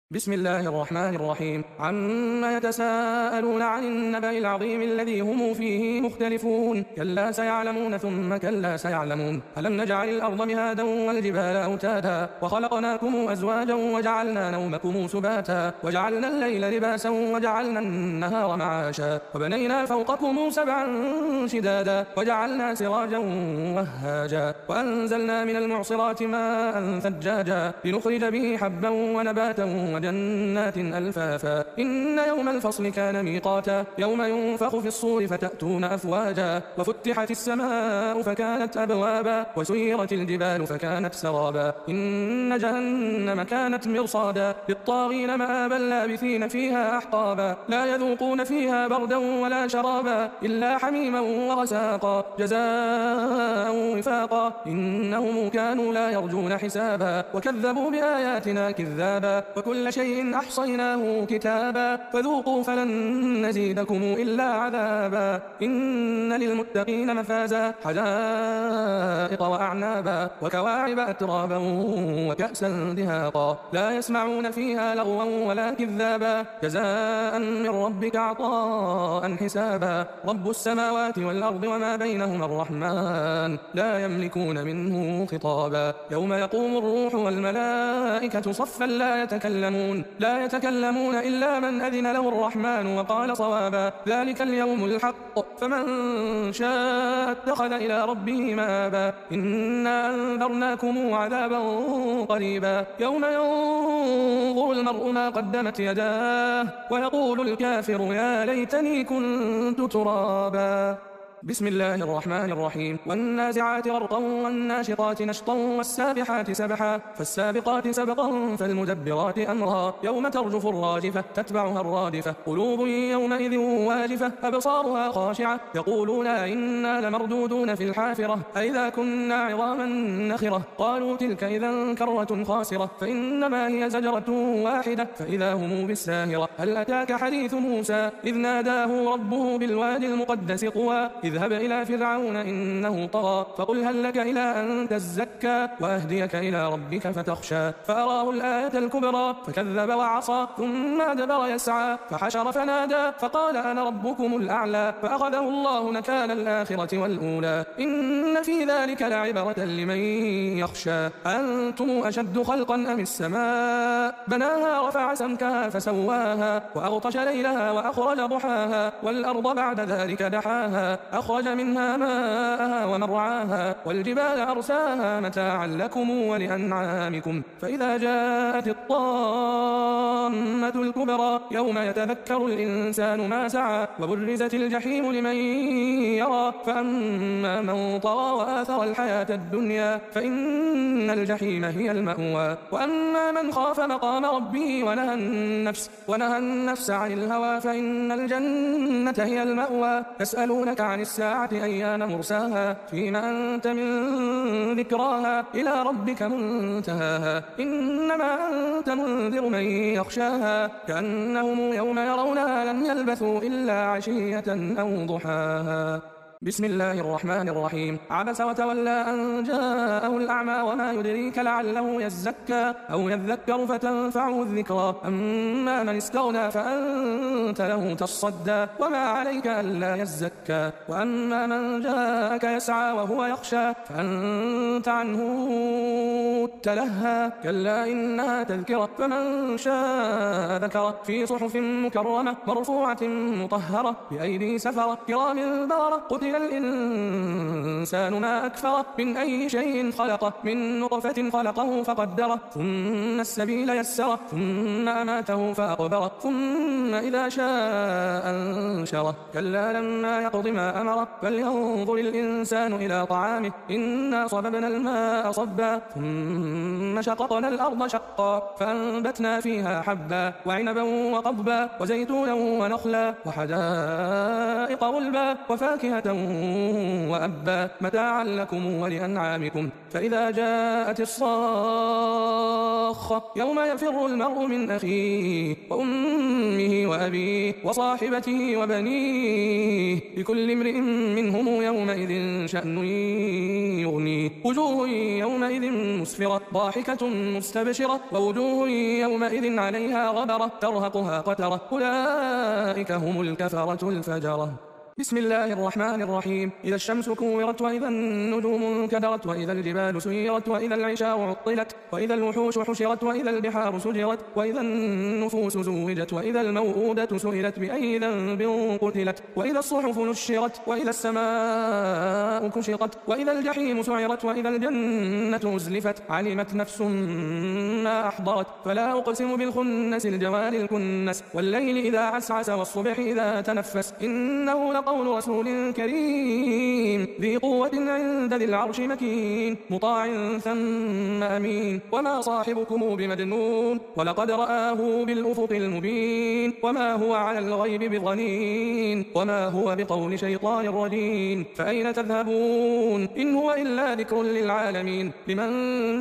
بسم الله الرحمن الرحيم. عما يتساءلون عن النبأ العظيم الذي هم فيه مختلفون. كلا سيعلمون ثم كلا سيعلمون. ألم نجعل الأرض مهادا والجبال أوتادا وخلقناكم أزواجا وجعلنا نومكم سباتا وجعلنا الليل لباسا وجعلنا النهار معاشا وبنينا فوقكم سبعا شدادا وجعلنا سراجا وهاجا وأنزلنا من المعصرات ماء ثجاجا لنخرج به حبا ونباتا وجنات ألفافا. إن يوم الفصل كان ميقاتا يوم ينفخ في الصور فتأتون أفواجا وفتحت السماء فكانت أبوابا وسيرت الجبال فكانت سرابا. إن جهنم كانت مرصادا للطاغين مآبا لابثين فيها أحقابا لا يذوقون فيها بردا ولا شرابا إلا حميما وغساقا جزاء وفاقا. إنهم كانوا لا يرجون حسابا وكذبوا بآياتنا كذابا وكل شيء أحصيناه كتابا فذوقوا فلن نزيدكم إلا عذابا. إن للمتقين مفازا حدائق وأعنابا وكواعب أترابا وكأسا دهاقا لا يسمعون فيها لغوا ولا كذابا جزاء من ربك عطاء حسابا. رب السماوات والأرض وما بينهما الرحمن لا يملكون منه خطابا. يوم يقوم الروح والملائكة صفا لا يتكلمون إلا من أذن له الرحمن وقال صوابا. ذلك اليوم الحق فمن شاء اتخذ إلى ربه مآبا. إنا أنذرناكم عذابا قريبا يوم ينظر المرء ما قدمت يداه ويقول الكافر يا ليتني كنت ترابا. بسم الله الرحمن الرحيم. والنازعات غرقا والناشطات نشطا والسابحات سبحا فالسابقات سبقا فالمدبرات أمرا يوم ترجف الراجفة تتبعها الرادفة قلوب يومئذ واجفة أبصارها خاشعة يقولون إنا لمردودون في الحافرة أئذا كنا عظاما نخرة قالوا تلك إذا كرة خاسرة فإنما هي زجرة واحدة فإذا هم بالساهرة. هل أتاك حديث موسى إذ ناداه ربه بالوادي المقدس طوى اذهب إلى فرعون إنه طغى فقل هل لك إلى أن تزكى وأهديك إلى ربك فتخشى. فأراه الآية الكبرى فكذب وعصى ثم أدبر يسعى فحشر فنادى فقال أنا ربكم الأعلى فأخذه الله نكال الآخرة والأولى. إن في ذلك لعبرة لمن يخشى. أنتم أشد خلقا أم السماء بناها رفع سمكها فسواها وأغطش ليلها وأخرج ضحاها والأرض بعد ذلك دحاها أخرج منها ماءها ومرعاها والجبال أرساها متاعا لكم ولأنعامكم. فإذا جاءت الطامة الكبرى يوم يتذكر الإنسان ما سعى وبرزت الجحيم لمن يرى فأما من طغى وآثر الحياة الدنيا فإن الجحيم هي المأوى. وأما من خاف مقام ربه ونهى النفس عن الهوى فإن الجنة هي المأوى. يسألونك عن الساعة أيان مرساها فيما أنت من ذكراها إلى ربك منتهاها. إنما أنت منذر من يخشاها كأنهم يوم يرونها لم يلبثوا إلا عشية أو ضحاها. بسم الله الرحمن الرحيم. عبس وتولى أن جاءه الأعمى وما يدريك لعله يزكى أو يذكر فتنفعه الذكرى. أما من استغنى فأنت له تصدى وما عليك ألا يزكى. وأما من جاءك يسعى وهو يخشى فأنت عنه تلهى كلا إنها تذكرة فمن شاء ذكره في صحف مكرمة مرفوعة مطهرة بأيدي سفرة كرام بررة. قتل الإنسان ما أكفره من أي شيء خلقه من نطفة خلقه فقدره ثم السبيل يسره ثم أماته فأقبره ثم إذا شاء أنشره كلا لما يقض ما أمره فلينظر الإنسان إلى طعامه إنا صببنا الماء صبا ثم شققنا الأرض شقا فأنبتنا فيها حبا وعنبا وقضبا وزيتونا ونخلا وحدائق غلبا وفاكهة وأبا متاعا لكم ولأنعامكم. فإذا جاءت الصاخة يوم يفر المرء من أخيه وأمه وأبيه وصاحبته وبنيه لكل امرئ منهم يومئذ شأن يغنيه. وجوه يومئذ مسفرة ضاحكة مستبشرة ووجوه يومئذ عليها غبرة ترهقها قترة أولئك هم الكفرة الفجرة. بسم الله الرحمن الرحيم. إذا الشمس كورت وإذا النجوم انكدرت وإذا الجبال سيرت وإذا العشار عطلت وإذا الوحوش حشرت وإذا البحار سجرت وإذا النفوس زوجت وإذا الموءودة سئلت بأي ذنب قتلت وإذا الصحف نشرت وإذا السماء كشطت وإذا الجحيم سعرت وإذا الجنة أزلفت علمت نفس ما أحضرت. فلا أقسم بالخنس الجوار الكنس والليل إذا عسعس والصبح إذا تنفس إنه لقول رسول كريم ذي قوة عند ذي العرش مكين مطاع ثم أمين وما صاحبكم بمجنون ولقد رآه بالأفق المبين وما هو على الغيب بضنين وما هو بقول شيطان رجيم. فأين تذهبون إن هو إلا ذكر للعالمين لمن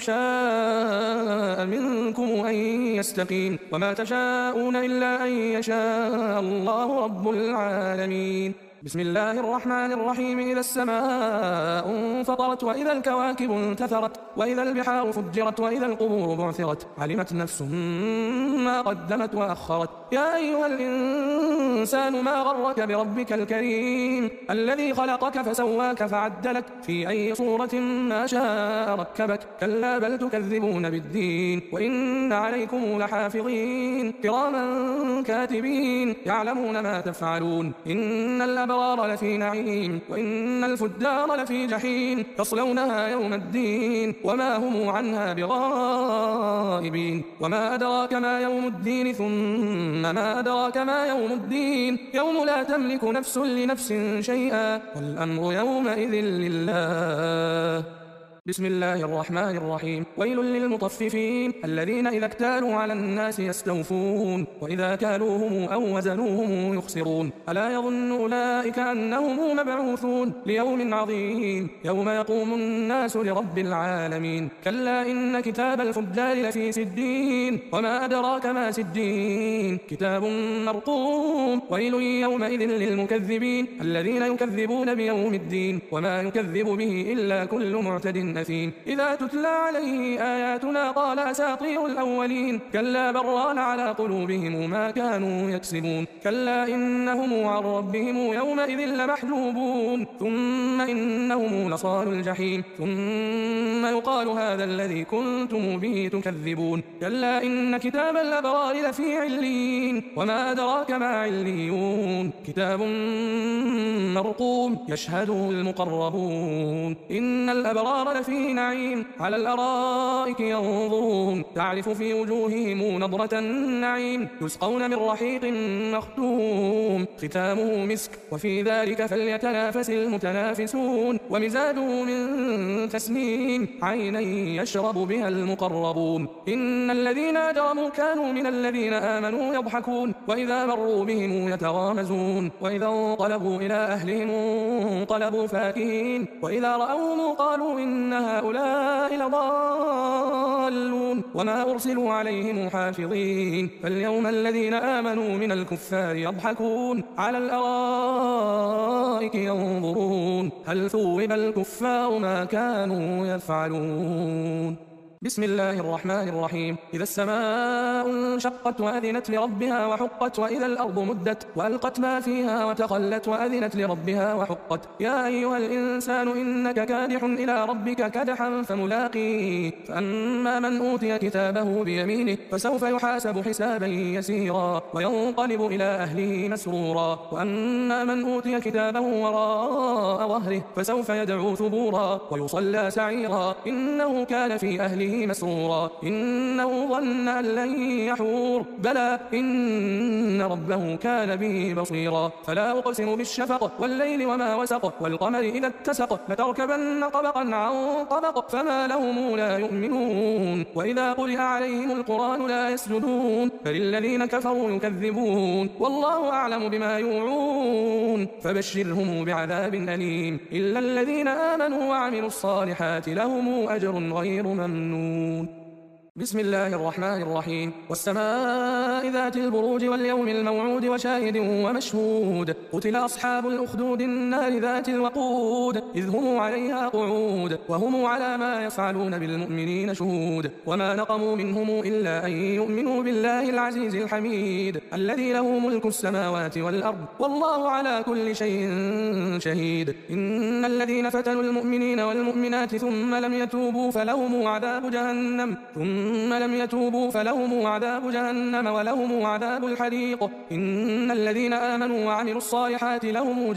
شاء منكم أن يستقيم وما تشاءون إلا أن يشاء الله رب العالمين. بسم الله الرحمن الرحيم. إذا السماء انفطرت وإذا الكواكب انتثرت وإذا البحار فجرت وإذا القبور بعثرت علمت نفس ما قدمت وأخرت. يا أيها الإنسان ما غرك بربك الكريم الذي خلقك فسواك فعدلك في أي صورة ما شاء ركبك. كلا بل تكذبون بالدين وإن عليكم لحافظين كراما كاتبين يعلمون ما تفعلون. إن الأبرار لفي نعيم وإن الفجار لفي جحيم يصلونها يوم الدين وما هم عنها بغائبين. وما أدراك ما يوم الدين ثم ما أدراك ما يوم الدين يوم لا تملك نفس لنفس شيئا والأمر يومئذ لله. بسم الله الرحمن الرحيم. ويل للمطففين الذين إذا اكتالوا على الناس يستوفون وإذا كالوهم أو وزنوهم يخسرون. ألا يظن أولئك أنهم مبعوثون ليوم عظيم يوم يقوم الناس لرب العالمين. كلا إن كتاب الفجار لفي سجين وما أدراك ما سجين كتاب مرقوم. ويل يومئذ للمكذبين الذين يكذبون بيوم الدين وما يكذب به إلا كل معتد أثيم. إذا تتلى عليه آياتنا قال أساطير الأولين كلا بران على قلوبهم ما كانوا يكسبون. كلا إنهم عن ربهم يومئذ لمحجوبون ثم إنهم لصال الجحيم ثم يقال هذا الذي كنتم به تكذبون. كلا إن كتاب الأبرار لفي عليين وما أدراك ما عليون كتاب مرقوم يشهده المقربون. إن الأبرار لفي نعيم على الأرائك ينظرون تعرف في وجوههم نضرة النعيم يسقون من رحيق مختوم ختامه مسك وفي ذلك فليتنافس المتنافسون. ومزاجه من تسنيم عينا يشرب بها المقربون. إن الذين أجرموا كانوا من الذين آمنوا يضحكون وإذا مروا بهم يتغامزون وإذا انقلبوا إلى أهلهم انقلبوا فاكهين وإذا رأوهم قالوا إن هؤلاء لضالون وما أرسلوا عليهم حافظين. فاليوم الذين آمنوا من الكفار يضحكون على الأرائك ينظرون هل ثوب الكفار ما كانوا يفعلون. بسم الله الرحمن الرحيم. إذا السماء انشقت وأذنت لربها وحقت وإذا الأرض مدت وألقت ما فيها وتخلت وأذنت لربها وحقت. يا أيها الإنسان إنك كادح إلى ربك كدحا فملاقيه. فأما من أوتي كتابه بيمينه فسوف يحاسب حسابا يسيرا وينقلب إلى أهله مسرورا. وأما من أوتي كتابه وراء ظهره فسوف يدعو ثبورا ويصلى سعيرا إنه كان في أهله به مسرورا إنه ظن أن لن يحور بلى إن ربه كان به بصيرا فلا أقسم بالشفق والليل وما وسق والقمر إذا اتسق لتركبن طبقا عن طبق فما لهم لا يؤمنون وإذا قرئ عليهم القرآن لا يسجدون فللذين كفروا يكذبون والله أعلم بما يوعون فبشرهم بعذاب أليم إلا الذين آمنوا وعملوا الصالحات لهم أجر غير ممنون. بسم الله الرحمن الرحيم والسماء ذات البروج واليوم الموعود وشاهد ومشهود قتل أصحاب الأخدود النار ذات الوقود إذ هم عليها قعود وهم على ما يفعلون بالمؤمنين شهود وما نقموا منهم إلا أن يؤمنوا بالله العزيز الحميد الذي له ملك السماوات والأرض والله على كل شيء شهيد إن الذين فتنوا المؤمنين والمؤمنات ثم لم يتوبوا فلهم عذاب جهنم ولهم عذاب الحريق إن الذين آمنوا وعملوا الصالحات لهم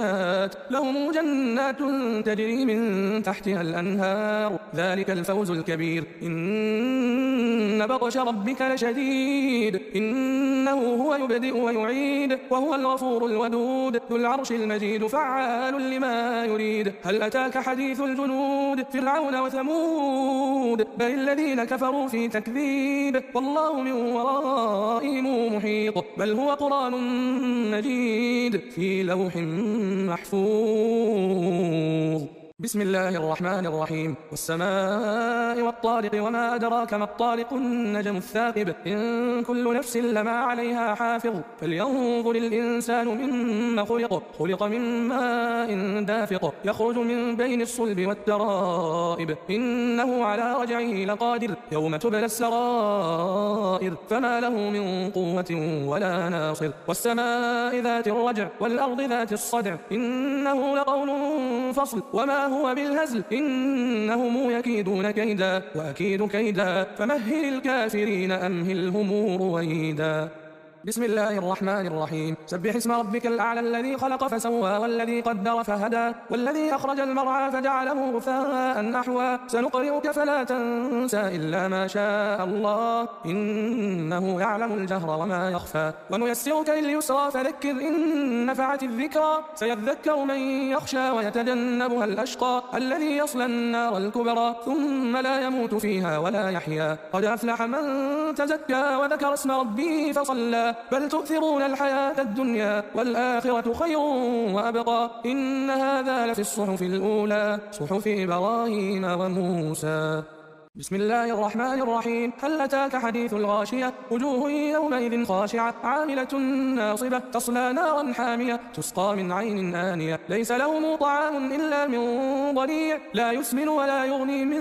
جنات تجري من تحتها الأنهار ذلك الفوز الكبير إن بطش ربك لشديد إنه هو يبدئ ويعيد وهو الغفور الودود ذو العرش المجيد فعال لما يريد هل أتاك حديث الجنود فرعون وثمود بل الذين كفروا في تكذيب والله من ورائهم محيط بل هو قرآن مجيد في لوح محفوظ. بسم الله الرحمن الرحيم والسماء والطارق وما أدراك ما الطارق النجم الثاقب إن كل نفس لما عليها حافظ فلينظر الإنسان مما خلق من ماء دافق يخرج من بين الصلب والترائب إنه على رجعه لقادر يوم تبلى السرائر فما له من قوة ولا ناصر والسماء ذات الرجع والأرض ذات الصدع إنه لقول فصل وما هو بالهزل إنهم يكيدون كيدا وأكيد كيدا فمهل الكافرين أمهلهم رويدا. بسم الله الرحمن الرحيم سبح اسم ربك الأعلى الذي خلق فسوى والذي قدر فهدى والذي أخرج المرعى فجعله غثاء أحوى سنقرئك فلا تنسى إلا ما شاء الله إنه يعلم الجهر وما يخفى ونيسرك لليسرى فذكر إن نفعت الذكرى سيذكر من يخشى ويتجنبها الأشقى الذي يصلى النار الكبرى ثم لا يموت فيها ولا يحيا قد أفلح من تزكى وذكر اسم ربه فصلى بل تؤثرون الحياة الدنيا والآخرة خير وأبقى إن هذا لفي الصحف الأولى صحف إبراهيم وموسى. بسم الله الرحمن الرحيم هل أتاك حديث الغاشية وجوه يومئذ خاشعة عاملة ناصبة تصلى نارا حامية تسقى من عين آنية ليس لهم طعام إلا من ضريع لا يسمن ولا يغني من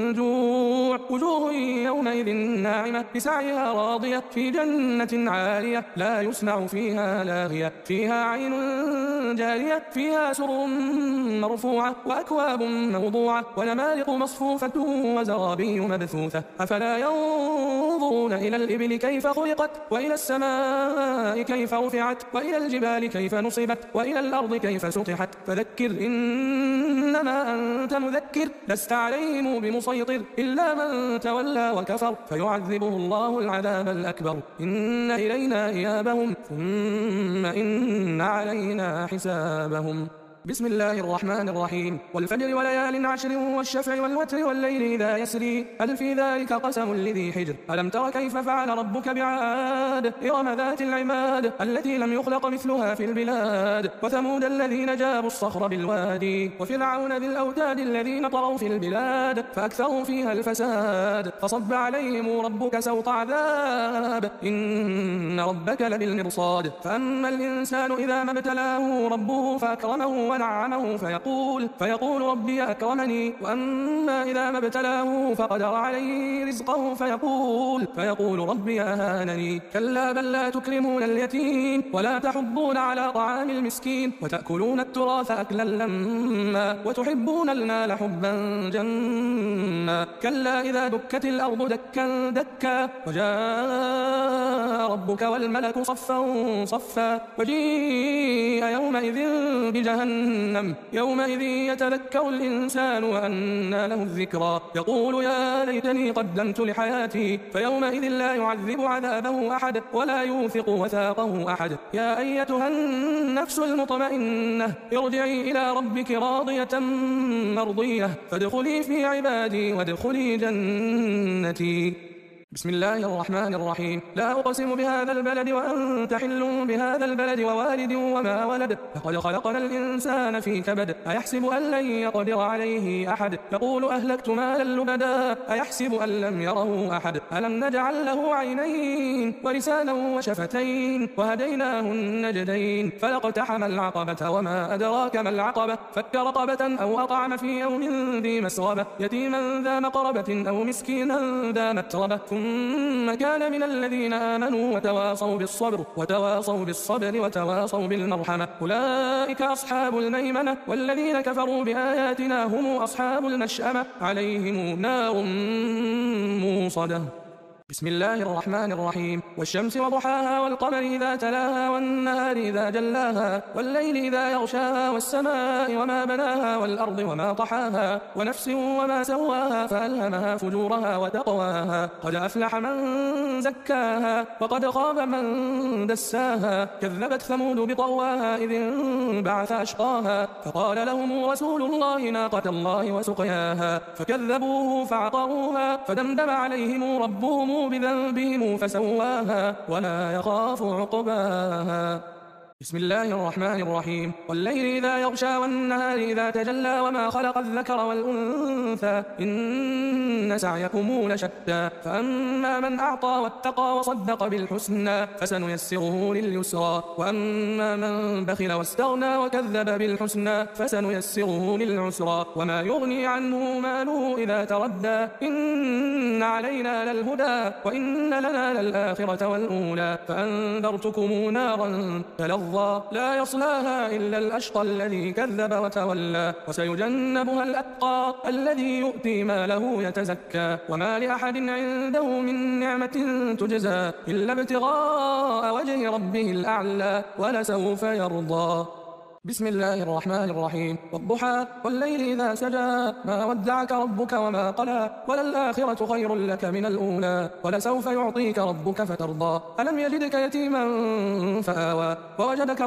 جوع وجوه يومئذ ناعمة بسعيها راضية في جنة عالية لا يسمع فيها لاغية فيها عين جارية فيها سرر مرفوعة وأكواب موضوعة ونمارق مصفوفة وزرابي مبثوثة أفلا ينظرون إلى الإبل كيف خلقت وإلى السماء كيف رفعت وإلى الجبال كيف نصبت وإلى الأرض كيف سطحت فذكر إنما أنت مذكر لست عليهم بمسيطر إلا من تولى وكفر فيعذبه الله العذاب الأكبر إن إلينا إيابهم ثم إن علينا حسابهم. بسم الله الرحمن الرحيم والفجر وليال عشر والشفع والوتر والليل إذا يسري هل في ذلك قسم لذي حجر ألم تر كيف فعل ربك بعاد إرم ذات العماد التي لم يخلق مثلها في البلاد وثمود الذين جابوا الصخر بالوادي وفرعون ذي الأوتاد الذين طغوا في البلاد فأكثروا فيها الفساد فصب عليهم ربك سوط عذاب إن ربك لبالمرصاد فأما الإنسان إذا ما ابتلاه ربه فأكرمه ونعمه فيقول ربي أكرمني وأما إذا ما ابتلاه فقدر عليه رزقه فيقول ربي أهانني كلا بل لا تكرمون اليتيم ولا تحضون على طعام المسكين وتأكلون التراث أكلا لما وتحبون المال حبا جما كلا إذا دكت الأرض دكا دكا وجاء ربك والملك صفا صفا وجيء يومئذ بجهنم جهنم يومئذ يتذكر الإنسان وأنى له الذكرى يقول يا ليتني قدمت لحياتي فيومئذ لا يعذب عذابه أحد ولا يوثق وثاقه أحد يا أيتها النفس المطمئنة ارجعي إلى ربك راضية مرضية فادخلي في عبادي وادخلي جنتي. بسم الله الرحمن الرحيم لا أقسم بهذا البلد وأنت حل بهذا البلد ووالد وما ولد لقد خلقنا الإنسان في كبد أيحسب أن لن يقدر عليه أحد يقول أهلكت مالا لبدا أيحسب أن لم يره أحد ألم نجعل له عينين ولسانا وشفتين وهديناه النجدين فلاقتحم العقبة وما أدراك ما العقبة فك رقبة أو أطعم في يوم ذي مسغبة يتيما ذا مقربة أو مسكينا ذا متربة ثم كان من الذين آمنوا وتواصوا بالصبر وتواصوا بالمرحمة أولئك أصحاب الميمنة والذين كفروا بآياتنا هم أصحاب المشأمة عليهم نار موصدة. بسم الله الرحمن الرحيم والشمس وضحاها والقمر إذا تلاها والنهار إذا جلاها والليل إذا يغشاها والسماء وما بناها والأرض وما طحاها ونفس وما سواها فألهمها فجورها وتقواها قد أفلح من زكاها وقد خاب من دساها كذبت ثمود بطواها إذ انبعث أشقاها فقال لهم رسول الله ناقة الله وسقياها فكذبوه فعقروها فدمدم عليهم ربهم بذنبهم فسواها ولا يخاف عقباها. بسم الله الرحمن الرحيم والليل إذا يغشى والنهار إذا تجلى وما خلق الذكر والأنثى إن سعيكم لشتى فأما من أعطى واتقى وصدق بالحسنى فسنيسره لليسرى وأما من بخل واستغنى وكذب بالحسنى فسنيسره للعسرى وما يغني عنه ماله إذا تردى إن علينا للهدى وإن لنا للآخرة والأولى فأنذرتكم نارا تلظى لا يصلاها إلا الأشقى الذي كذب وتولى وسيجنبها الأتقى الذي يؤتي ماله يتزكى وما لأحد عنده من نعمة تجزى إلا ابتغاء وجه ربه الأعلى ولسوف يرضى. بسم الله الرحمن الرحيم والضحى والليل إذا سجى ما ودعك ربك وما قلى وللآخرة خير لك من الأولى ولسوف يعطيك ربك فترضى ألم يجدك يتيما فآوى ووجدك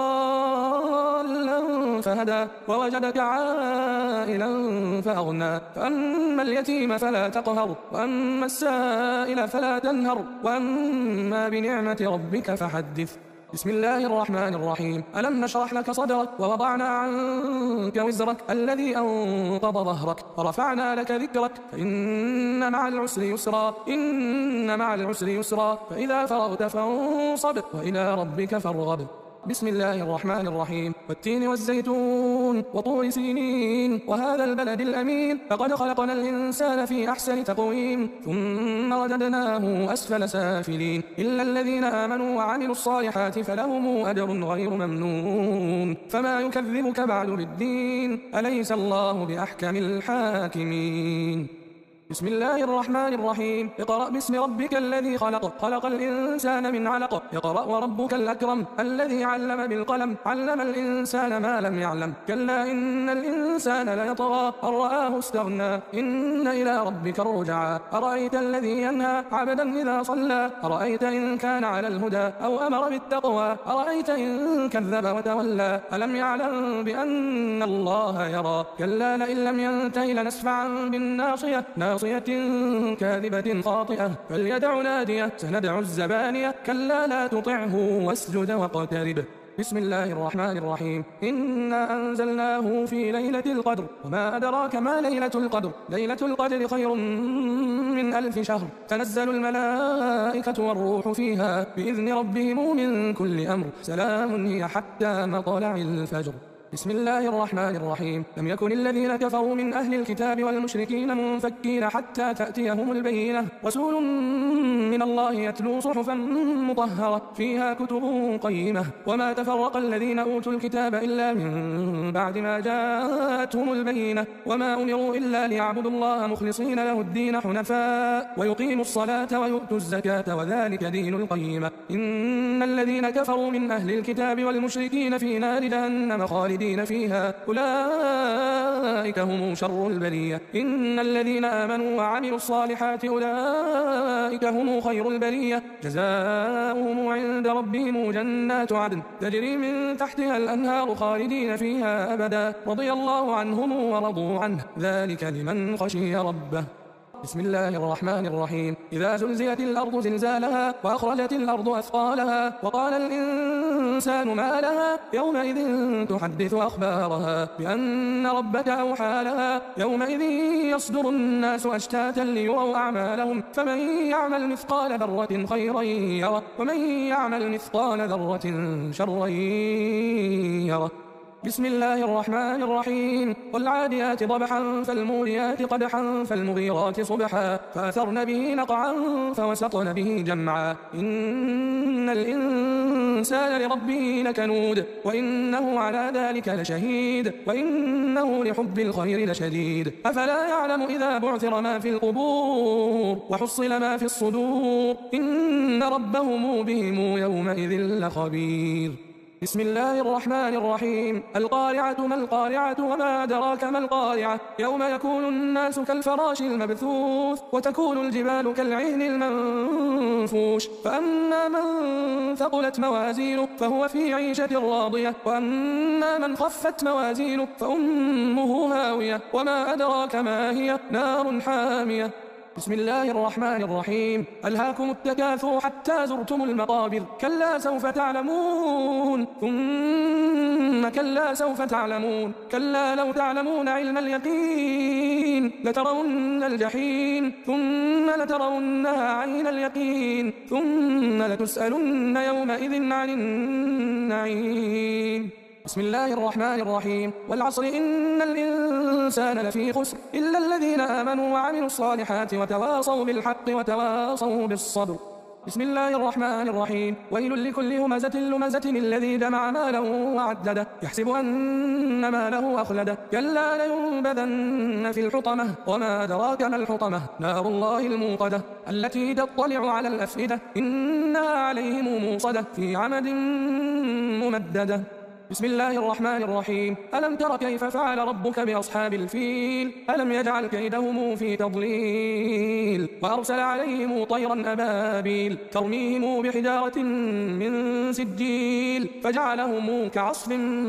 ضالا فهدى ووجدك عائلا فأغنى فأما اليتيم فلا تقهر وأما السائل فلا تنهر وأما بنعمة ربك فحدث. بسم الله الرحمن الرحيم ألم نشرح لك صدرك ووضعنا عنك وزرك الذي أنقض ظهرك ورفعنا لك ذكرك فإن مع العسر يسرا فإذا فرغت فانصب وإلى ربك فارغب. بسم الله الرحمن الرحيم والتين والزيتون وطور سينين وهذا البلد الأمين لقد خلقنا الإنسان في أحسن تقويم ثم رددناه أسفل سافلين إلا الذين آمنوا وعملوا الصالحات فلهم أجر غير ممنون فما يكذبك بعد بالدين أليس الله بأحكم الحاكمين. بسم الله الرحمن الرحيم اقرأ باسم ربك الذي خلق الإنسان من علق اقرأ وربك الأكرم الذي علم بالقلم علم الإنسان ما لم يعلم كلا إن الإنسان ليطغى أن رآه استغنى إن إلى ربك الرجعى أرأيت الذي ينهى عبدا إذا صلى أرأيت إن كان على الهدى أو أمر بالتقوى أرأيت إن كذب وتولى ألم يعلم بأن الله يرى كلا لئن لم ينته لنسفعا بالناصية كاذبة خاطئة فليدع نادية سندع الزبانية كلا لا تطعه واسجد واقترب. بسم الله الرحمن الرحيم إنا أنزلناه في ليلة القدر وما أدراك ما ليلة القدر ليلة القدر خير من 1000 شهر تنزل الملائكة والروح فيها بإذن ربهم من كل أمر سلام هي حتى مطلع الفجر. بسم الله الرحمن الرحيم لم يكن الذين كفروا من أهل الكتاب والمشركين منفكين حتى تأتيهم البينة رسول من الله يتلو صحفا مطهرة فيها كتب قيمة وما تفرق الذين أوتوا الكتاب إلا من بعد ما جاءتهم البينة وما أمروا إلا ليعبدوا الله مخلصين له الدين حنفاء ويقيموا الصلاة ويؤتوا الزكاة وذلك دين القيمة إن الذين كفروا من أهل الكتاب والمشركين في نار جهنم خالدين خالدين فيها أولئك هم شر البرية. إن الذين آمنوا وعملوا الصالحات أولئك هم خير البرية جزاؤهم عند ربهم جنات عدن تجري من تحتها الأنهار خالدين فيها أبدا رضي الله عنهم ورضوا عنه ذلك لمن خشي ربه. بسم الله الرحمن الرحيم. إذا زلزلت الأرض زلزالها وأخرجت الأرض أثقالها وقال الإنسان ما لها يومئذ تحدث أخبارها بأن ربك أوحى لها يومئذ يصدر الناس أشتاتا ليروا أعمالهم فمن يعمل مثقال ذرة خيرا يره ومن يعمل مثقال ذرة شرا يره. بسم الله الرحمن الرحيم. والعاديات ضبحا فالموريات قدحا فالمغيرات صبحا فأثرن به نقعا فوسطن به جمعا إن الإنسان لربه لكنود وإنه على ذلك لشهيد وإنه لحب الخير لشديد. أفلا يعلم إذا بعثر ما في القبور وحصل ما في الصدور إن ربهم بهم يومئذ لخبير. بسم الله الرحمن الرحيم. القارعة ما القارعة وما أدراك ما القارعة يوم يكون الناس كالفراش المبثوث وتكون الجبال كالعهن المنفوش فأما من ثقلت موازينه فهو في عيشة راضية وأما من خفت موازينه فأمه هاوية وما أدراك ما هي نار حامية. بسم الله الرحمن الرحيم. ألهاكم التكاثر حتى زرتم المقابر كلا سوف تعلمون ثم كلا سوف تعلمون كلا لو تعلمون علم اليقين لترون الجحيم ثم لترونها عين اليقين ثم لتسألن يومئذ عن النعيم. بسم الله الرحمن الرحيم. والعصر إن الإنسان لفي خسر إلا الذين آمنوا وعملوا الصالحات وتواصوا بالحق وتواصوا بالصبر. بسم الله الرحمن الرحيم. ويل لكل همزة لمزة الذي جمع ماله وعدده يحسب أن ماله أخلده كلا لينبذن في الحطمة وما أدراك ما الحطمة نار الله الموقدة التي تطلع على الأفئدة إنها عليهم موصدة في عمد ممددة. بسم الله الرحمن الرحيم. ألم تر كيف فعل ربك بأصحاب الفيل ألم يجعل كيدهم في تضليل وأرسل عليهم طيرا أبابيل ترميهم بحجارة من سجيل فجعلهم كعصف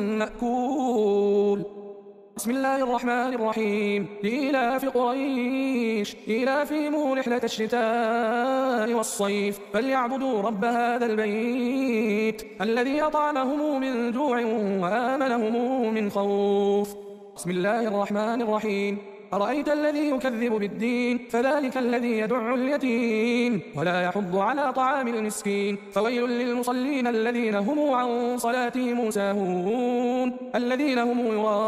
مأكول. بسم الله الرحمن الرحيم. لإيلاف قريش إيلافهم رحلة الشتاء والصيف فليعبدوا رب هذا البيت الذي أطعمهم من جوع وآمنهم من خوف. بسم الله الرحمن الرحيم. أرأيت الذي يكذب بالدين فذلك الذي يدع اليتيم ولا يحض على طعام المسكين فويل للمصلين الذين هم عن صلاتهم ساهون الذين هم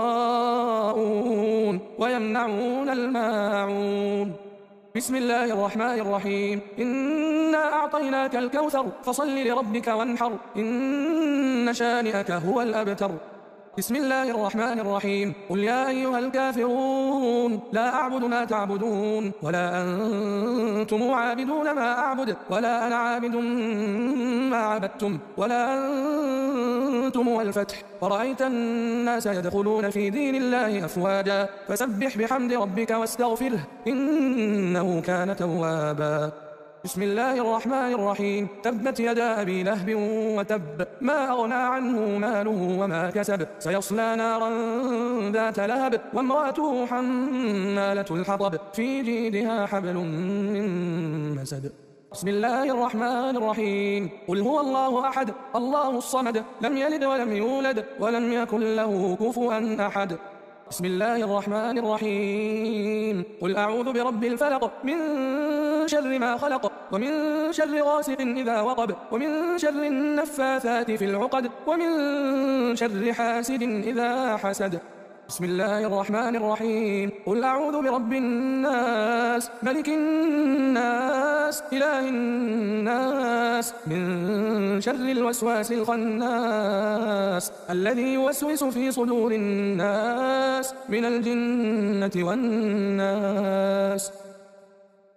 يراءون ويمنعون الماعون. بسم الله الرحمن الرحيم. إنا أعطيناك الكوثر فصل لربك وانحر إن شانئك هو الأبتر. بسم الله الرحمن الرحيم. قل يا أيها الكافرون لا أعبد ما تعبدون ولا أنتم عابدون ما أعبد ولا أنا عابد ما عبدتم ولا أنتم والفتح ورأيت الناس يدخلون في دين الله أفواجا فسبح بحمد ربك واستغفره إنه كان توابا. بسم الله الرحمن الرحيم. تبت يدا أبي لهب وتب ما أغنى عنه ماله وما كسب سيصلى نارا ذات لهب وامرأته حمالة الحطب في جيدها حبل من مسد. بسم الله الرحمن الرحيم. قل هو الله أحد الله الصمد لم يلد ولم يولد ولم يكن له كفوا أحد. بسم الله الرحمن الرحيم. قل أعوذ برب الفلق من شر ما خلق ومن شر غاسق إذا وقب ومن شر النفاثات في العقد ومن شر حاسد إذا حسد. بسم الله الرحمن الرحيم. قل أعوذ برب الناس ملك الناس إله الناس من شر الوسواس الخناس الذي يوسوس في صدور الناس من الجنة والناس.